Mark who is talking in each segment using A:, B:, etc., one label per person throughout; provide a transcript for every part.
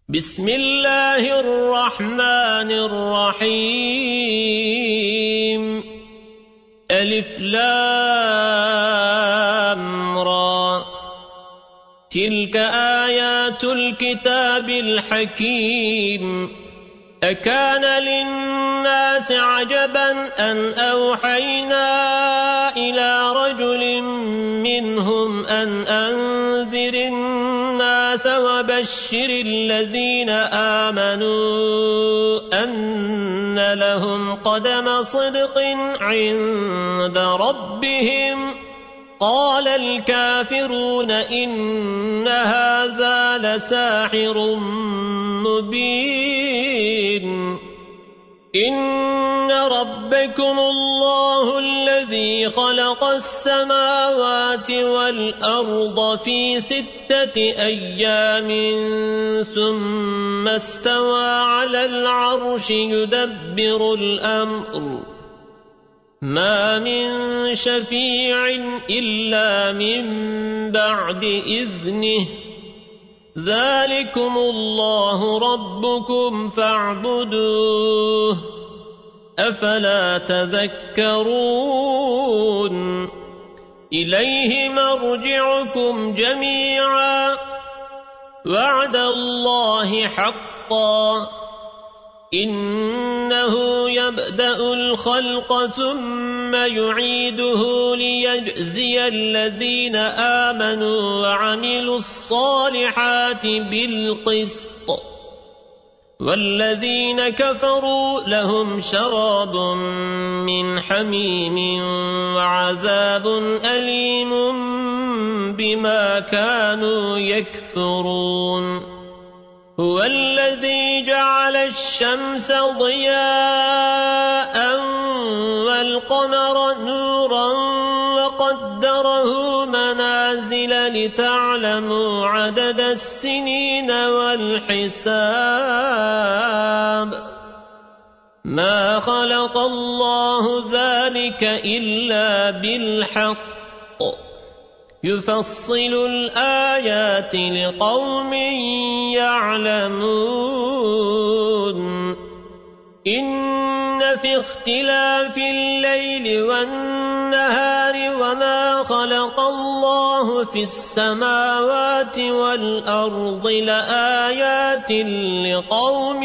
A: بسم الله الرحمن الرحيم ألف لام را تلك آيات الكتاب الحكيم أكان للناس عجبا أن أوحينا إلى رجل منهم أن أنذر الناس وبشر الذين آمنوا أن لهم قدم صدق عند ربهم قال الكافرون إن هذا لساحر مبين إن ربكم الله الذي خلق السماوات والأرض في 6 أيام ثم استوى على العرش يدبر الأمر ما من شفيع إلا من بعد إذنه ذلكم الله ربكم فاعبدوه أفلا تذكرون إليه مرجعكم جميعا وعد الله حقا إنه يبدأ الخلق ثم يعيده ليجزي الذين آمنوا وعملوا الصالحات بالقسط والذين كفروا لهم شراب من حميم وعذاب أليم بما كانوا يكفرون هو الذي جعل الشمس ضياء والقمر نورا وقدره منازل لتعلموا عدد السنين والحساب ما خلق الله ذلك إلا بالحق يفصل الآيات لقوم يعلمون إن في اختلاف الليل والنهار وما خلق الله في السماوات والأرض لآيات لقوم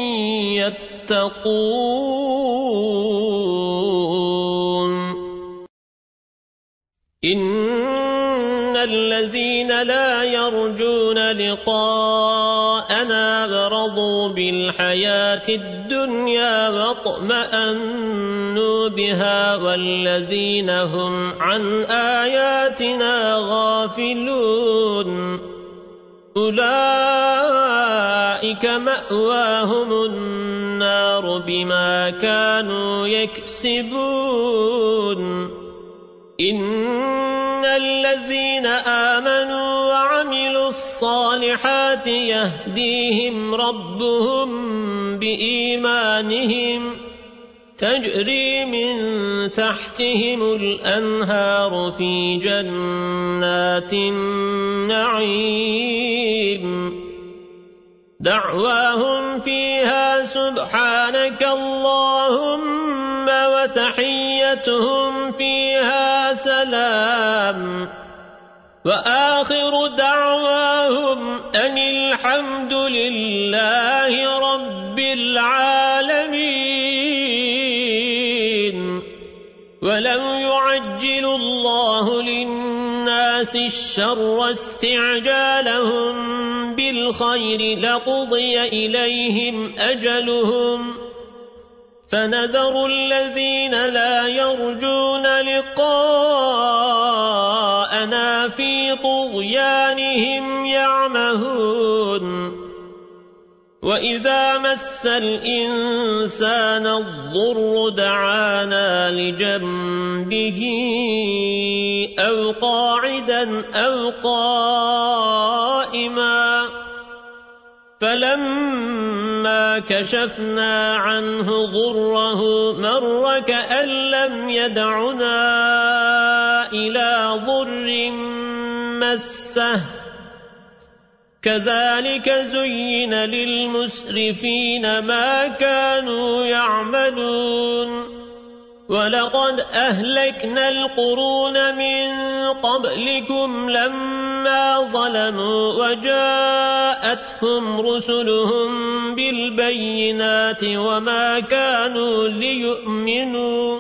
A: يتقون إن الذين لا يرجون لقاءنا برضوا بالحياة الدنيا واطمأنوا بها والذين هم عن آياتنا غافلون أولئك مأواهم النار بما كانوا يكسبون إن الذين آمنوا وعملوا الصالحات يهديهم ربهم بإيمانهم تجري من تحتهم الأنهار في جنات النعيم دعواهم فيها سبحانك اللهم وتحيتهم فيها سلام وآخر دعواهم أن الحمد لله رب العالمين ولو يعجل الله للناس الشر استعجالهم بالخير لقضي إليهم أجلهم فنذر الذين لا يرجون لقاءنا في طغيانهم يعمهون وإذا مس الإنسان الضر دعانا لجنبه أو قاعدا أو قائما فلما كشفنا عنه ضره مر كأن لم يدعنا إلى ضر مسه كذلك زين للمسرفين ما كانوا يعملون ولقد أهلكنا القرون من قبلكم لما ظلموا وجاءتهم رسلهم بالبينات وما كانوا ليؤمنوا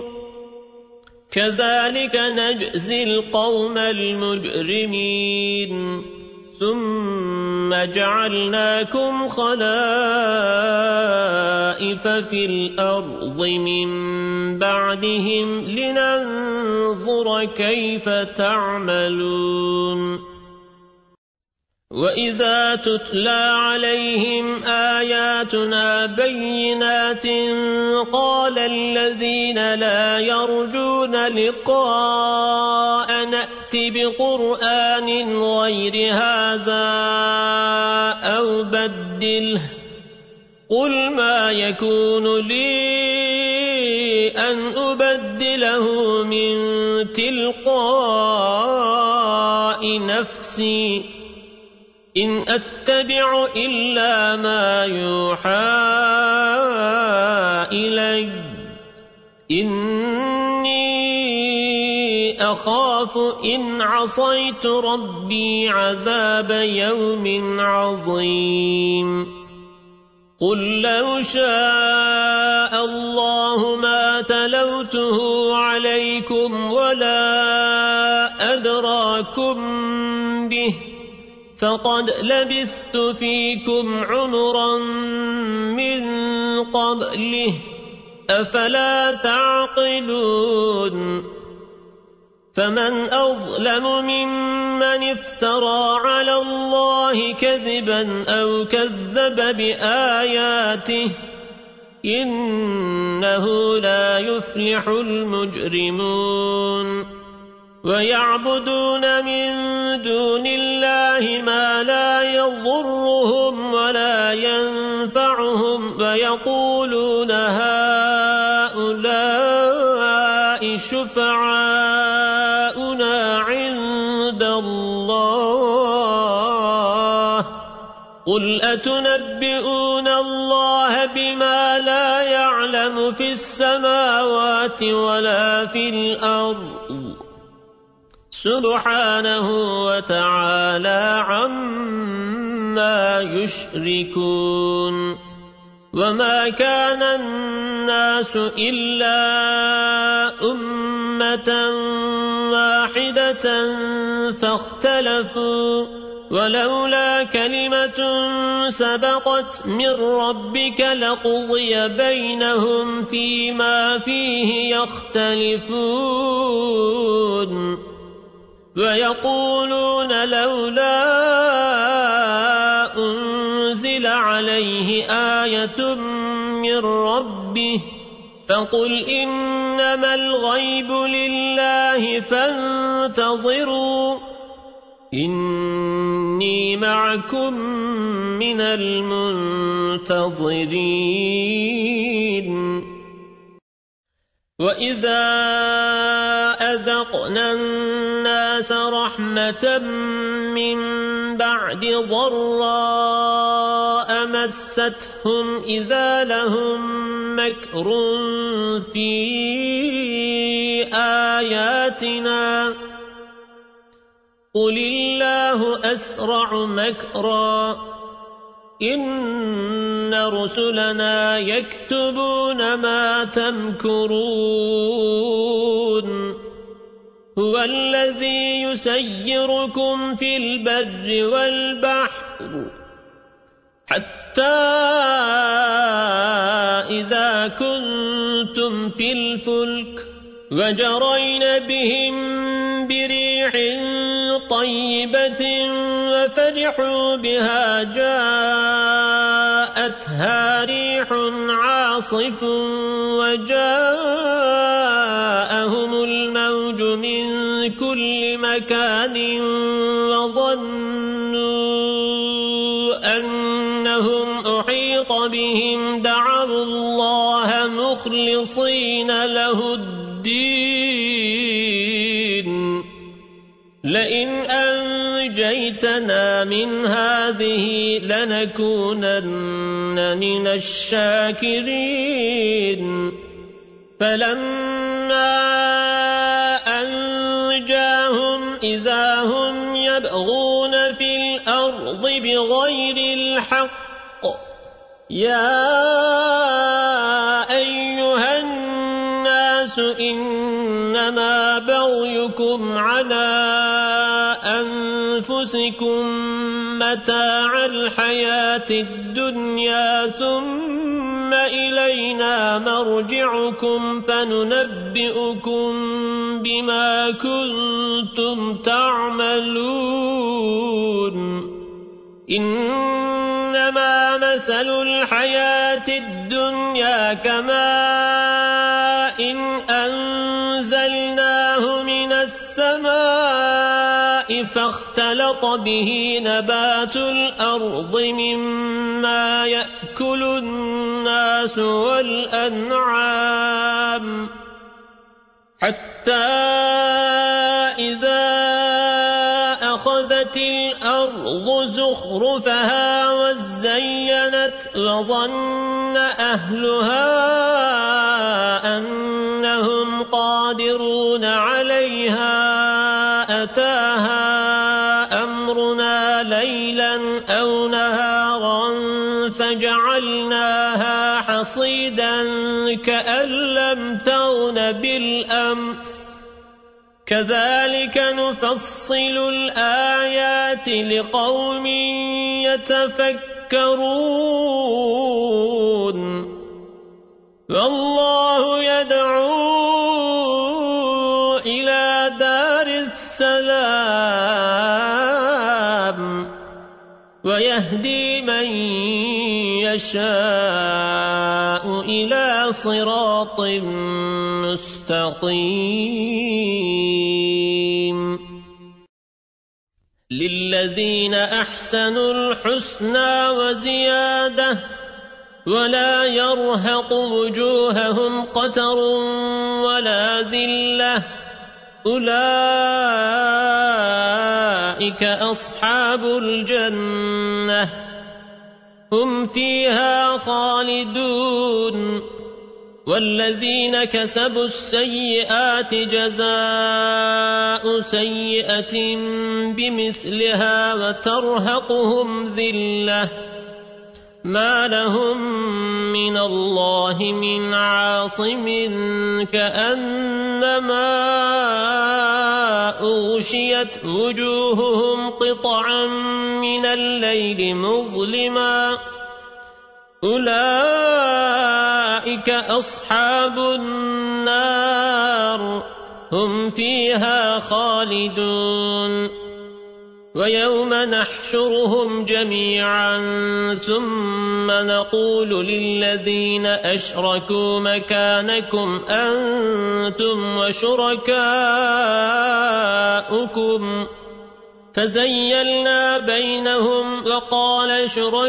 A: كذلك نجزي القوم المجرمين ثم جعلناكم خلائف في الأرض من بعدهم لننظر كيف تعملون وإذا تتلى عليهم آياتنا بينات قال الذين لا يرجون لقاء نأت بقرآن غير هذا أو بدله قل ما يكون لي أن أبدله من تلقاء نفسي إن أتبع إلا ما يوحى إلي إني أخاف إن عصيت ربي عذاب يوم عظيم قل لو شاء الله ما تلوته عليكم ولا أدراكم به فقد لبثت فيكم عمرا من قبله أفلا تعقلون فمن أظلم ممن افترى على الله كذبا أو كذب بآياته إنه لا يفلح المجرمون ويعبدون من دون الله ما لا يضرهم ولا ينفعهم ويقولون هؤلاء شفعاؤنا عند الله قل أتنبئون الله بما لا يعلم في السماوات ولا في الأرض سبحانه وتعالى عما يشركون وما كان الناس إلا أمة واحدة فاختلفوا ولولا كلمة سبقت من ربك لقضي بينهم فيما فيه يختلفون ويقولون لولا أنزل عليه آية من ربه فقل إنما الغيب لله فانتظروا إني معكم من المنتظرين وإذا أذقنا الناس رحمة من بعد ضراء مستهم إذا لهم مكر في آياتنا قل الله أسرع مكرا إن رسلنا يكتبون ما تمكرون هو الذي يسيركم في البر والبحر حتى إذا كنتم في الفلك وجرين بهم بريح طيبة وفرحوا بها جاءتها ريح عاصف وجاءهم الموج من كل مكان وظنوا أنهم أحيط بهم دعوا الله مخلصين له الدين لئن نجيتنا من هذه لنكونن من الشاكرين فلما أنجاهم إذا هم يبغون في الأرض بغير الحق يا أيها الناس إنما بغيكم على أنفسكم متاع الحياة الدنيا ثم إلينا مرجعكم فننبئكم بما كنتم تعملون إنما مثل الحياة الدنيا كماء إن أنزلناه من السماء فاختلط به نبات الأرض مما يأكل الناس والأنعام حتى إذا أخذت الأرض زخرفها وزينت وظن أهلها أنهم قادرون عليها أتاها أمرنا ليلا أو نهارا فجعلناها حصيدا كأن لم تغن بالأمس كذلك نفصل الآيات لقوم يتفكرون والله يدعو إلى دار السلام ويهدي من يشاء إلى صراط مستقيم للذين أحسنوا الحسنى وزيادة ولا يرهق وجوههم قتر ولا ذلة أولئك أصحاب الجنة هم فيها خالدون والذين كسبوا السيئات جزاء سيئة بمثلها وترهقهم ذلة ما لهم من الله من عاصم كأنما أغشيت وجوههم قطعا من الليل مظلما أولئك أصحاب النار هم فيها خالدون ويوم نحشرهم جميعا ثم نقول للذين أشركوا مكانكم أنتم وشركاؤكم فزيلنا بينهم وقال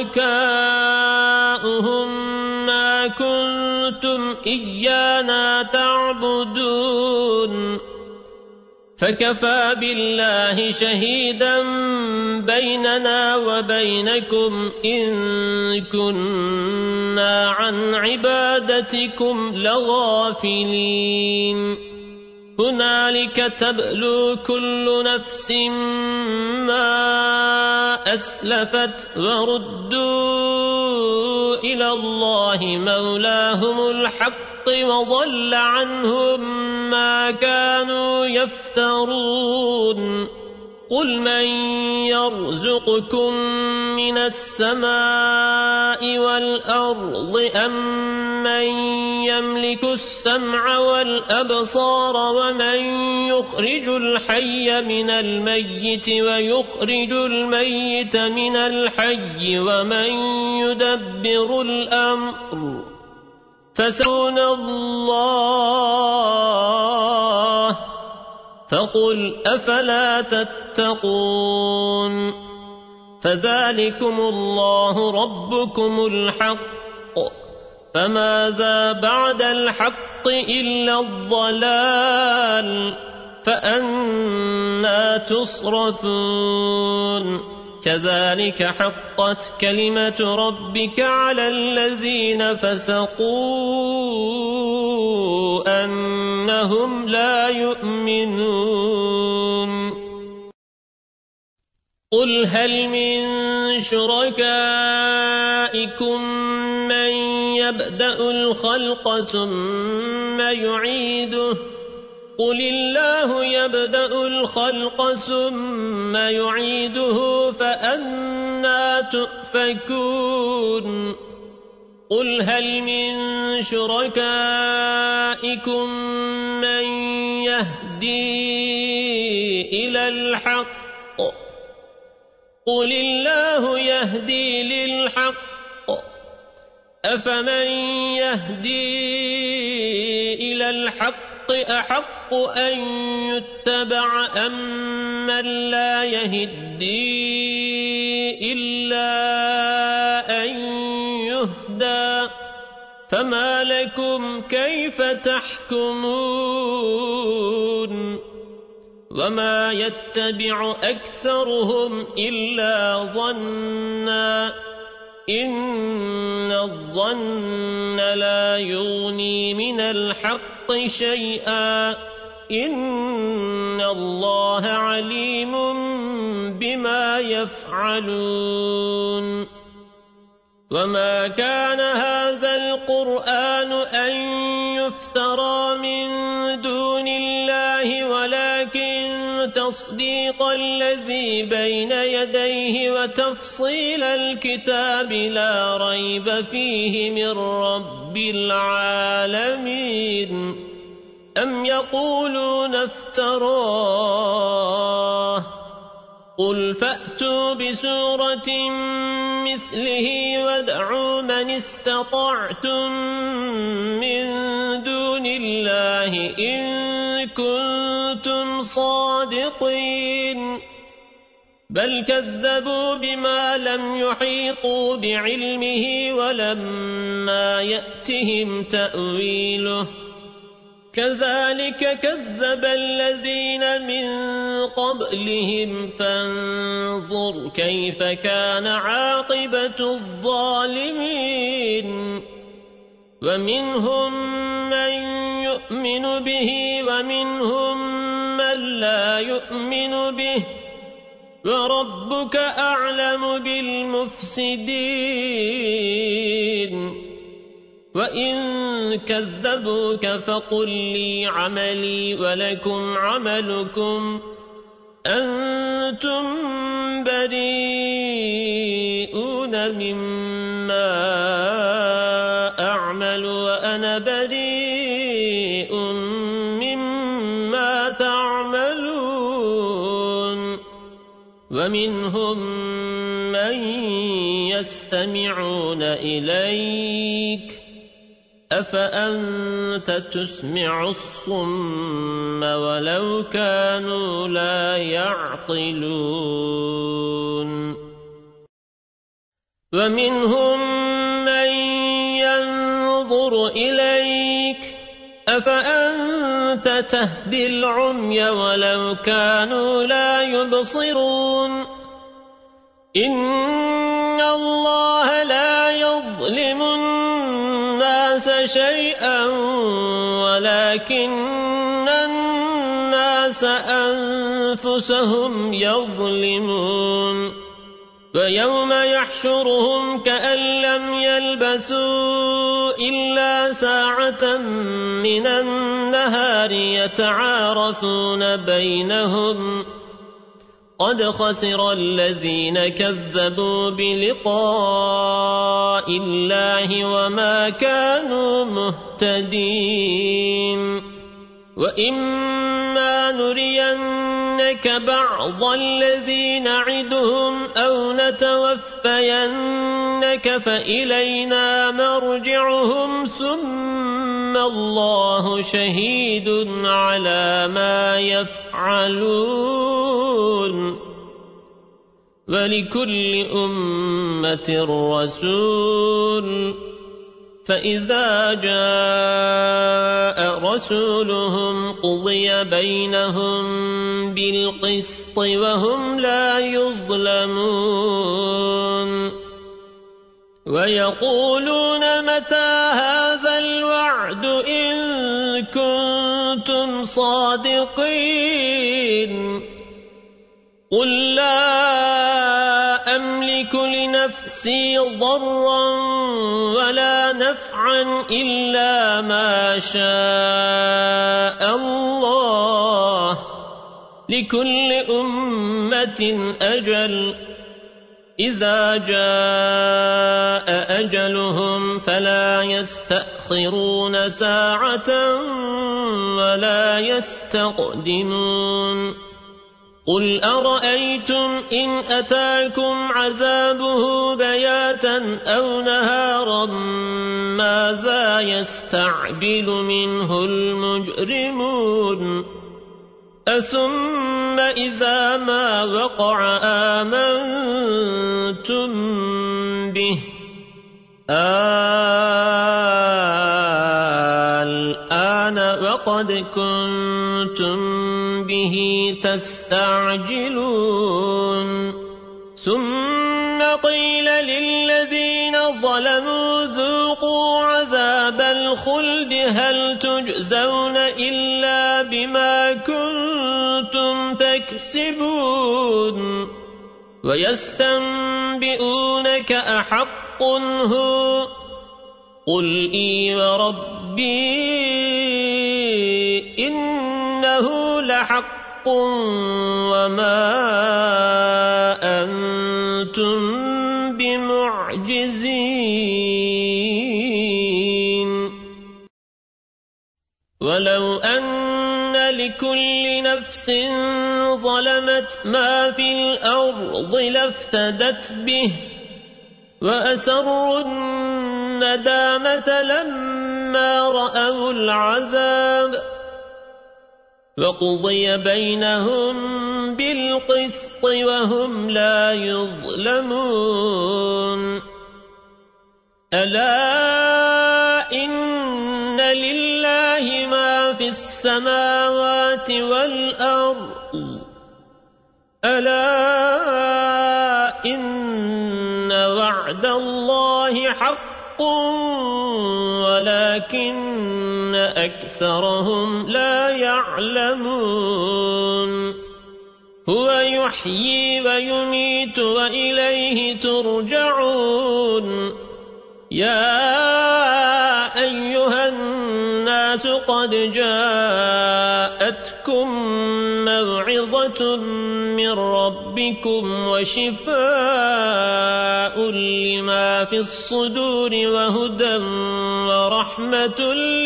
A: شركاؤهم ما كنتم إيانا تعبدون فكفى بالله شهيدا بيننا وبينكم إن كنا عن عبادتكم لغافلين هنالك تبلو كل نفس ما أسلفت وردوا إلى الله مولاهم الحق وضل عنهم ما كانوا يفترون قل من يرزقكم من السماء والأرض أم من يملك السمع والأبصار ومن يخرج الحي من الميت ويخرج الميت من الحي ومن يدبر الأمر فسيقولون الله فقل أفلا تتقون فذلكم الله ربكم الحق فماذا بعد الحق إلا الضلال فأنى تصرفون كذلك حقت كلمة ربك على الذين فسقوا أنهم لا يؤمنون قل هل من شركائكم من يبدأ الخلق ثم يعيده قل الله يبدأ الخلق ثم يعيده فأنى تؤفكون قل هل من شركائكم من يهدي إلى الحق قل الله يهدي للحق أفمن يهدي إلى الحق أحق أن يتبع أم من لا يهدي إلا أن يهدى فما لكم كيف تحكمون وما يتبع أكثرهم إلا ظنّا إن الظن لا يغني من الحق شيئا إن الله عليم بما يفعلون وما كان هذا القرآن أن يفترى من دون الله ولكن تصديق الذي بين يديه وتفصيل الكتاب لا ريب فيه من رب العالمين أم يقولون افتراه قل فأتوا بسورة مثله وادعوا من استطعتم من دون الله إن كنتم صادقين بل كذبوا بما لم يحيطوا بعلمه ولما يأتهم تأويله كذلك كذب الذين من قبلهم فانظر كيف كان عاقبة الظالمين ومنهم من يؤمن به ومنهم من لا يؤمن به وربك أعلم بالمفسدين وإن كذبوك فقل لي عملي ولكم عملكم أنتم بريئون مما أعمل وأنا بريء مما تعملون ومنهم من يستمعون إليك أفأنت تسمع الصم ولو كانوا لا يعقلون ومنهم من ينظر إليك أفأنت تهدي العمي ولو كانوا لا يبصرون إن الله لا يظلم الناس شيئا ولكن الناس أنفسهم يظلمون ويوم يحشرهم كأن لم يلبثوا إلا ساعة من النهار يتعارفون بينهم قد خسر الذين كذبوا بلقاء الله وما كانوا مهتدين وإما نرينك بعض الذي نعدهم أو نتوفينك فإلينا مرجعهم ثم الله شهيد على ما يفعلون ولكل أمة رسول فإذا جاء رسولهم قضي بينهم بالقسط وهم لا يظلمون ويقولون متى هذا الوعد إن كنتم صادقين قل لا أملك لنفسي ضرا ولا نفعا إلا ما شاء الله لكل أمة أجل إذا جاء أجلهم فلا يستأخرون ساعة ولا يستقدمون قل أرأيتم إن أتاكم عذابه بياتا أو نهارا ماذا يستعجل منه المجرمون أثم إذا ما وقع آمنتم به الآن وقد كنتم به تستعجلون ثم قيل للذين ظلموا ذوقوا عذاب الخلد هل تجزون إلا بما كنتم تكسبون ويستنبئونك أحق هو قل إي وربي إنه لحق وما أنتم بمعجزين ولو أن لكل نفس ظلمت ما في الأرض لافتدت به وأسروا الندامة لما رأوا العذاب وقضي بينهم بالقسط وهم لا يظلمون ألا إن لله ما في السماوات والأرض ألا إن وعد الله حق ولكن أكثرهم لا يعلمون هو يحيي ويميت وإليه ترجعون يا أيها الناس قد جاءتكم موعظة من ربكم وشفاء لما في الصدور وهدى ورحمة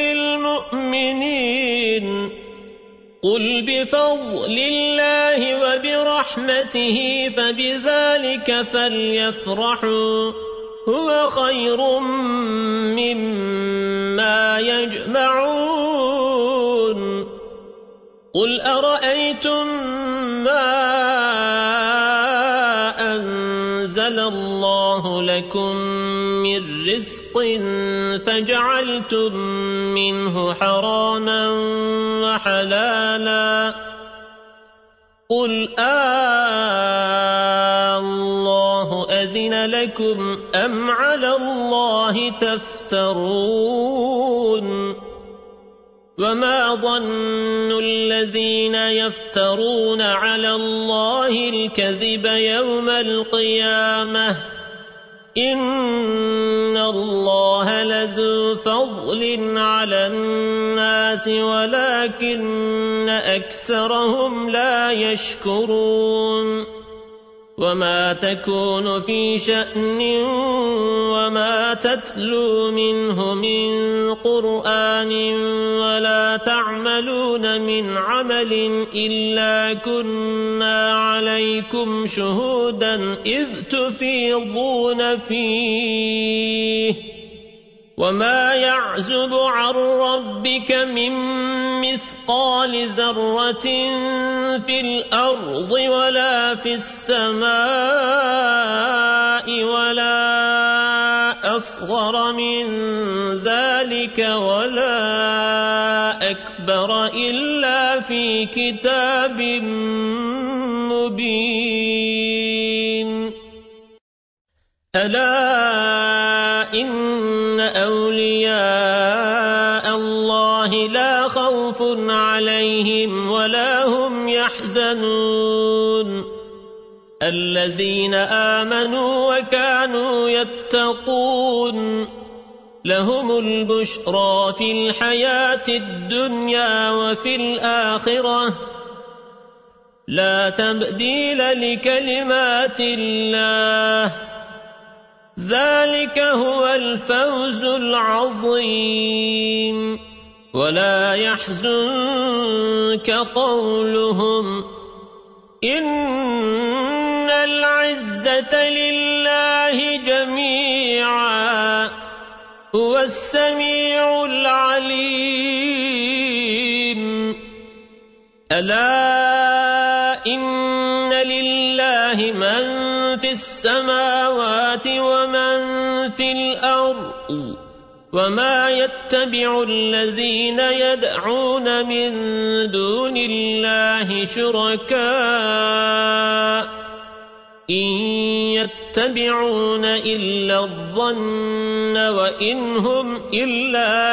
A: للمؤمنين قل بفضل الله وبرحمته فبذلك فليفرحوا هو خير مما يجمعون قل أرأيتم ما أنزل الله لكم من رزق فجعلتم منه حراما وحلالا قل الله أذن لكم أم على الله تفترون وما ظن الذين يفترون على الله الكذب يوم القيامة إن الله لذو فضل على الناس ولكن أكثرهم لا يشكرون وما تكون في شأن وما تتلو منه من قرآن ولا تعملون من عمل إلا كنا عليكم شهودا إذ تفيضون فيه وما يعزب عن ربك من مثقال ذرة في الأرض ولا في السماء ولا أصغر من ذلك ولا أكبر إلا في كتاب مبين ألا إن أولياء الله لا خوف عليهم ولا هم يحزنون الذين آمنوا وكانوا يتقون لهم البشرى في الحياة الدنيا وفي الآخرة لا تبديل لكلمات الله ذلك هو الفوز العظيم ولا يحزنك قولهم إن العزة لله جميعا هو السميع العليم ألا إن لله من في السماوات ومن في الأرض وما يتبع الذين يدعون من دون الله شركاء إن يتبعون إلا الظن وإن هم إلا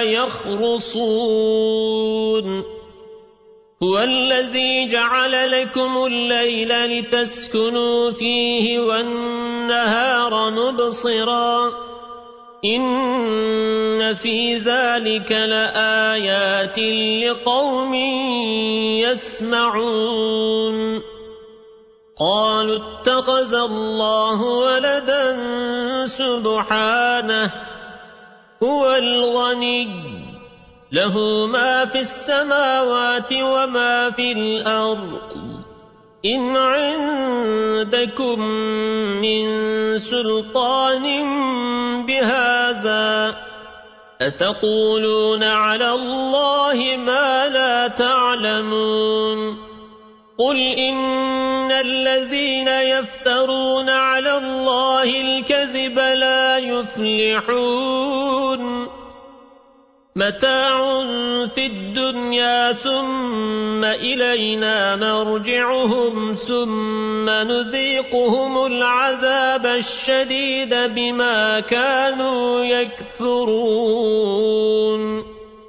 A: يخرصون هو الذي جعل لكم الليل لتسكنوا فيه والنهار مبصرا إن في ذلك لآيات لقوم يسمعون قالوا اتخذ الله ولدا سبحانه هو الغني له ما في السماوات وما في الأرض إن عندكم من سلطان بهذا أتقولون على الله ما لا تعلمون قل إن الذين يفترون على الله الكذب لا يفلحون متاع في الدنيا ثم إلينا مرجعهم ثم نذيقهم العذاب الشديد بما كانوا يكفرون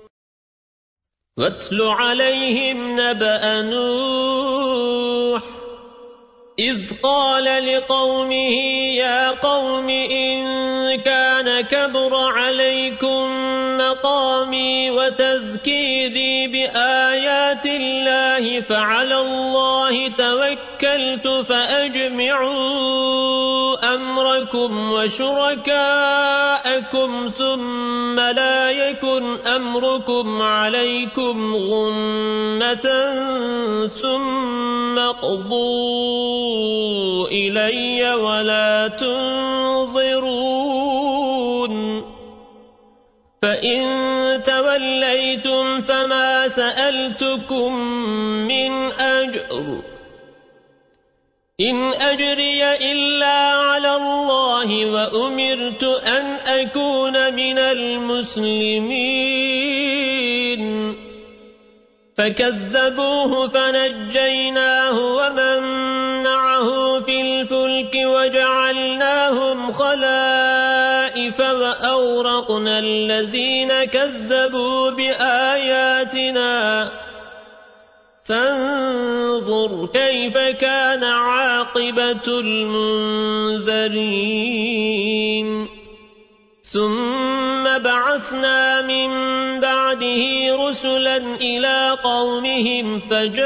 A: واتل عليهم نبأ نوح إذ قال لقومه يا قوم إن كان كبر عليكم مقامي وتذكيري بآيات الله فعلى الله توكلت فأجمعوا أمركم وشركاءكم ثم لا يكن أمركم عليكم غمة ثم اقضوا إلي ولا تنظرون فإن توليتم فما سألتكم من أجر إن أجري إلا على الله وأمرت أن أكون من المسلمين فكذبوه فنجيناه ومن معه في الفلك وجعلناهم خلائف وأورقنا الذين كذبوا بآياتنا فانظر كيف كان عاقبة المنذرين ثم بعثنا من بعده رسلا إلى قومهم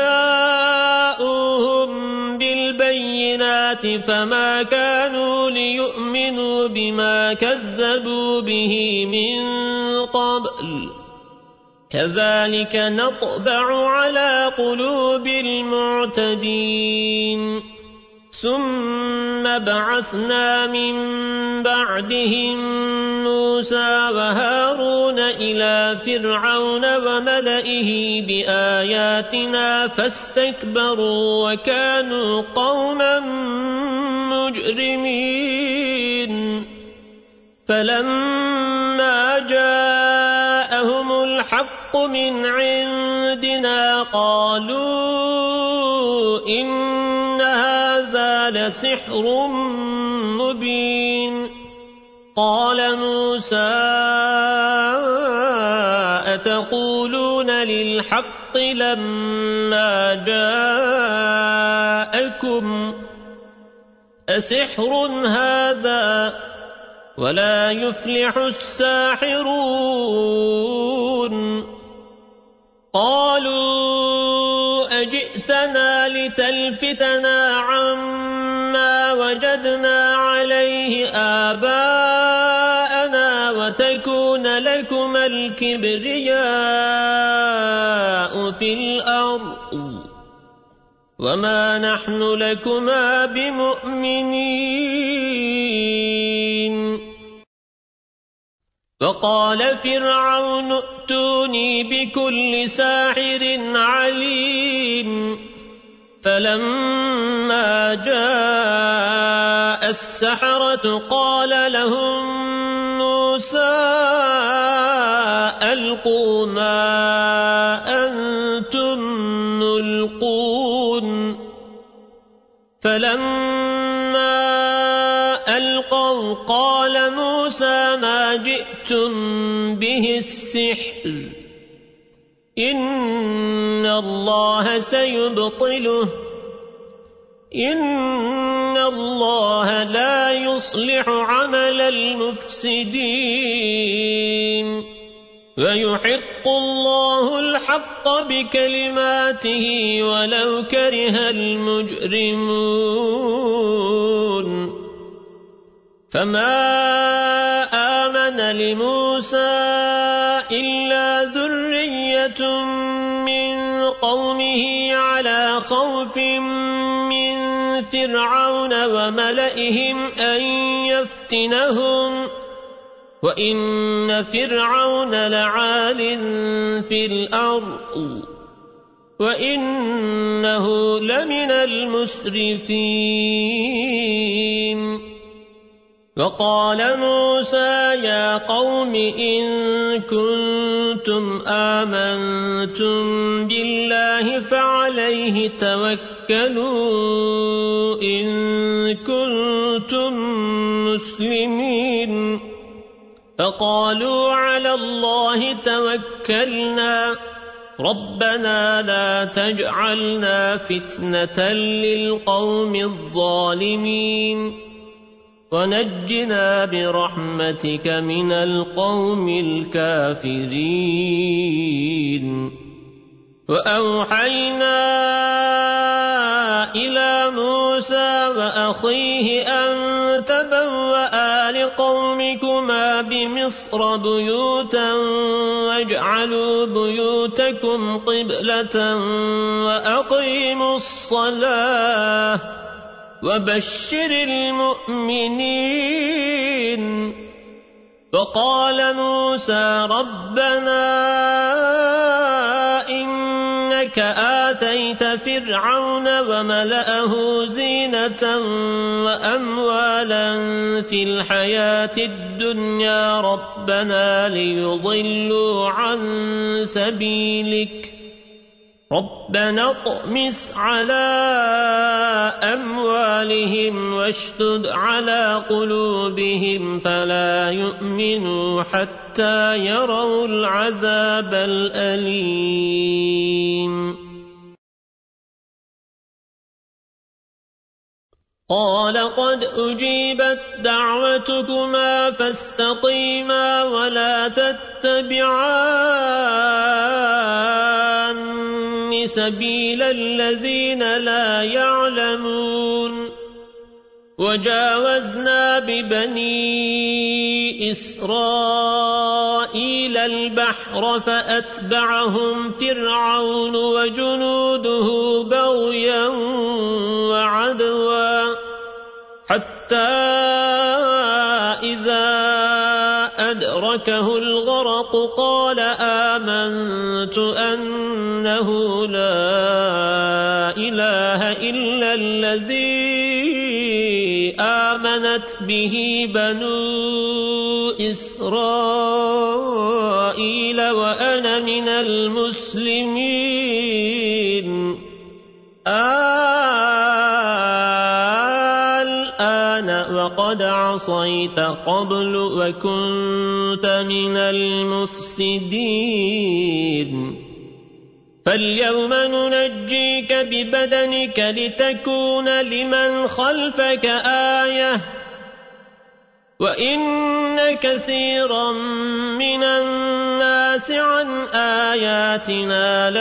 A: فجاءوهم بالبينات فما كانوا ليؤمنوا بما كذبوا به من قبل كذلك نطبع على قلوب المعتدين ثم بعثنا من بعدهم موسى وهارون إلى فرعون وملئه بآياتنا فاستكبروا وكانوا قوما مجرمين فلما جاءهم الحق من عندنا قالوا إن هذا لسحر مبين قال موسى أتقولون للحق لما جاءكم أسحر هذا ولا يفلح الساحرون قالوا أجئتنا لتلفتنا عما وجدنا عليه آباءنا وتكون لكما الكبرياء في الأرض وما نحن لكما بمؤمنين وقال فرعون ائتوني بكل ساحر عليم فلما جاء السحرة قال لهم موسى ألقوا ما أنتم ملقون فلما ألقوا قال موسى ما جئتم به السحر إن الله سيبطله إن الله لا يصلح عمل المفسدين ويحق الله الحق بكلماته ولو كره المجرمون فما آمن لموسى إلا ذرية من قومه على خوف من فرعون وملئهم أن يفتنهم وإن فرعون لعال في الأرض وإنه لمن المسرفين وقال موسى يا قوم إن كنتم آمنتم بالله فعليه توكلوا إن كنتم مسلمين فقالوا على الله توكلنا ربنا لا تجعلنا فتنة للقوم الظالمين ونجنا برحمتك من القوم الكافرين وأوحينا إلى موسى وأخيه أن تبوأ لقومكما بمصر بيوتا واجعلوا بيوتكم قبلة وأقيموا الصلاة وبشر المؤمنين وقال موسى ربنا إنك آتيت فرعون وملأه زينة وأموالا في الحياة الدنيا ربنا ليضلوا عن سبيلك ربنا اطمس على أموالهم واشدد على قلوبهم فلا يؤمنوا حتى يروا العذاب الأليم قال قد أجيبت دعوتكما فاستقيما ولا تتبعان سبيل الذين لا يعلمون وجاوزنا ببني إسرائيل البحر فأتبعهم فرعون وجنوده بغيا وعدوا حتى إذا أدركه الغرق قال آمنت أنه لا إله إلا الذي آمنت به بنو إسرائيل وأنا من المسلمين الآن وقد عصيت قبل وكنت من المفسدين فاليوم ننجيك ببدنك لتكون لمن خلفك آية وإن كثيرا من الناس عن آياتنا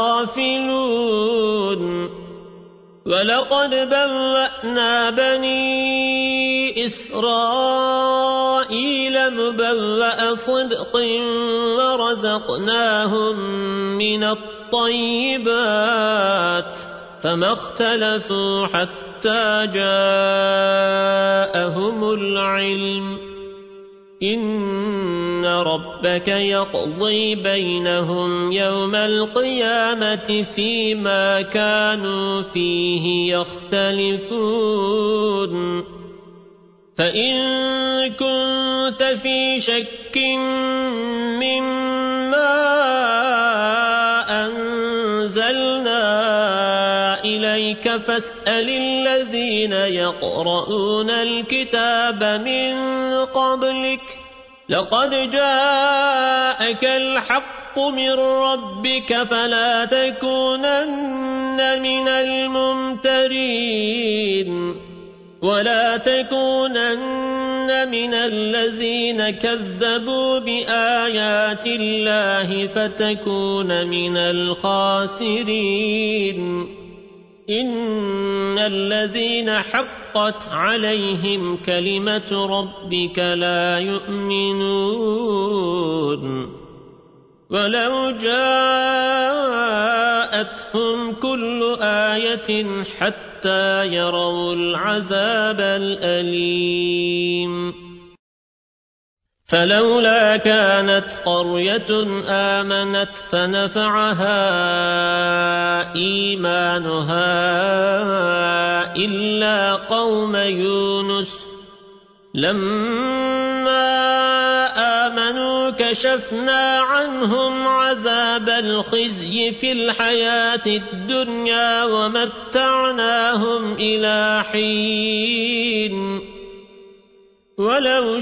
A: لغافلون ولقد بوأنا بني إسرائيل مبوأ صدق ورزقناهم من الطيبات فما اختلفوا حتى جاءهم العلم إن ربك يقضي بينهم يوم القيامة فيما كانوا فيه يختلفون فإن كنت في شك مما أنزلنا إليك فاسأل الذين يقرؤون الكتاب من قبلك لقد جاءك الحق من ربك فلا تكونن من الممترين ولا تكونن من الذين كذبوا بآيات الله فتكون من الخاسرين إن الذين حقت عليهم كلمة ربك لا يؤمنون ولو جاءتهم كل آية حتى يروا العذاب الأليم فلولا كانت قرية آمنت فنفعها إيمانها إلا قوم يونس لما آمنوا كشفنا عنهم عذاب الخزي في الحياة الدنيا ومتعناهم إلى حين ولو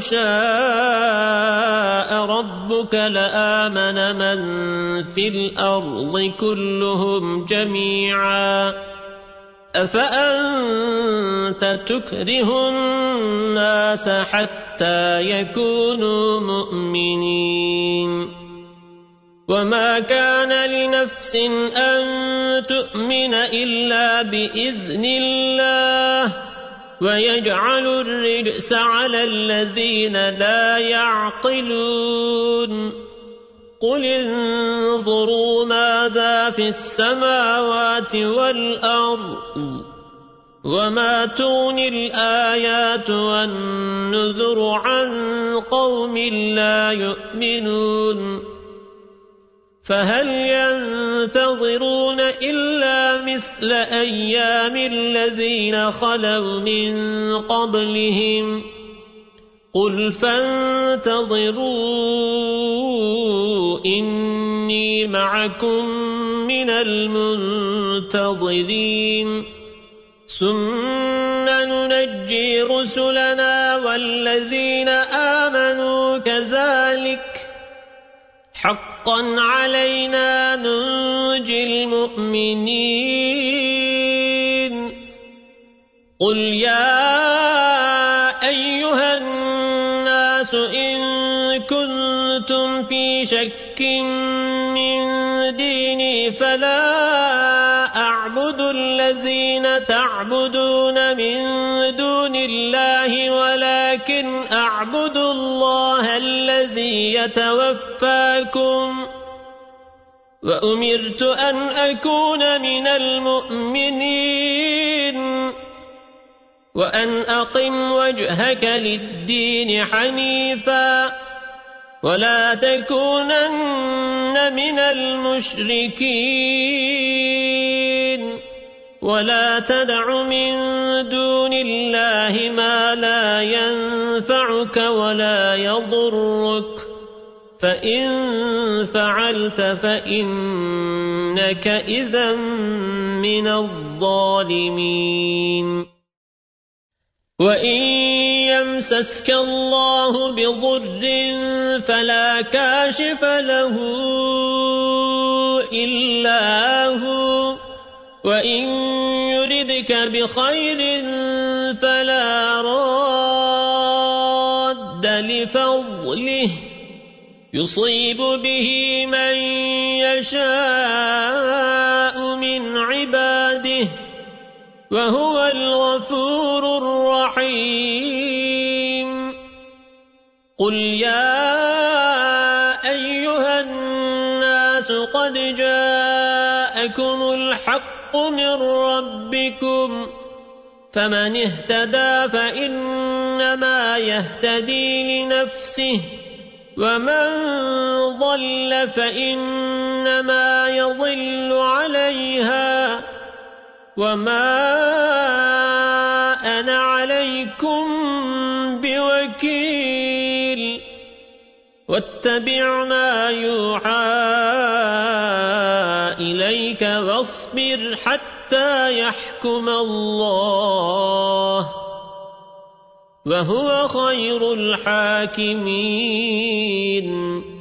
A: شاء ربك لآمن من في الأرض كلهم جميعا أفأنت تكره الناس حتى يكونوا مؤمنين وما كان لنفس أن تؤمن إلا بإذن الله ويجعل الرجس على الذين لا يعقلون قل انظروا ماذا في السماوات والأرض وما تغني الآيات والنذر عن قوم لا يؤمنون فهل ينتظرون إلا مثل أيام الذين خلوا من قبلهم قل فانتظروا إني معكم من المنتظرين ثم ننجي رسلنا والذين آمنوا كذلك حقا علينا ننجي المؤمنين قل يا أيها الناس إن كنتم في شك من ديني فلا أعبد الذين تعبدون من دون الله ولكن أعبد الله الذي يتوفاكم وأمرت أن أكون من المؤمنين وأن أقم وجهك للدين حنيفا ولا تكونن من المشركين ولا تدع من دون الله ما لا ينفعك ولا يضرك فإن فعلت فإنك إذا من الظالمين وإن يمسسك الله بضر فلا كاشف له إلا هو وإن يردك بخير فلا راد لفضله يصيب به من يشاء من عباده وهو الغفور الرحيم قل يا أيها الناس قد جاءكم الحق من ربكم فمن اهتدى فإنما يهتدي لنفسه ومن ضل فإنما يضل عليها وما أنا عليكم بوكيل واتبع ما يوحى إليك واصبر حتى يحكم الله وهو خير الحاكمين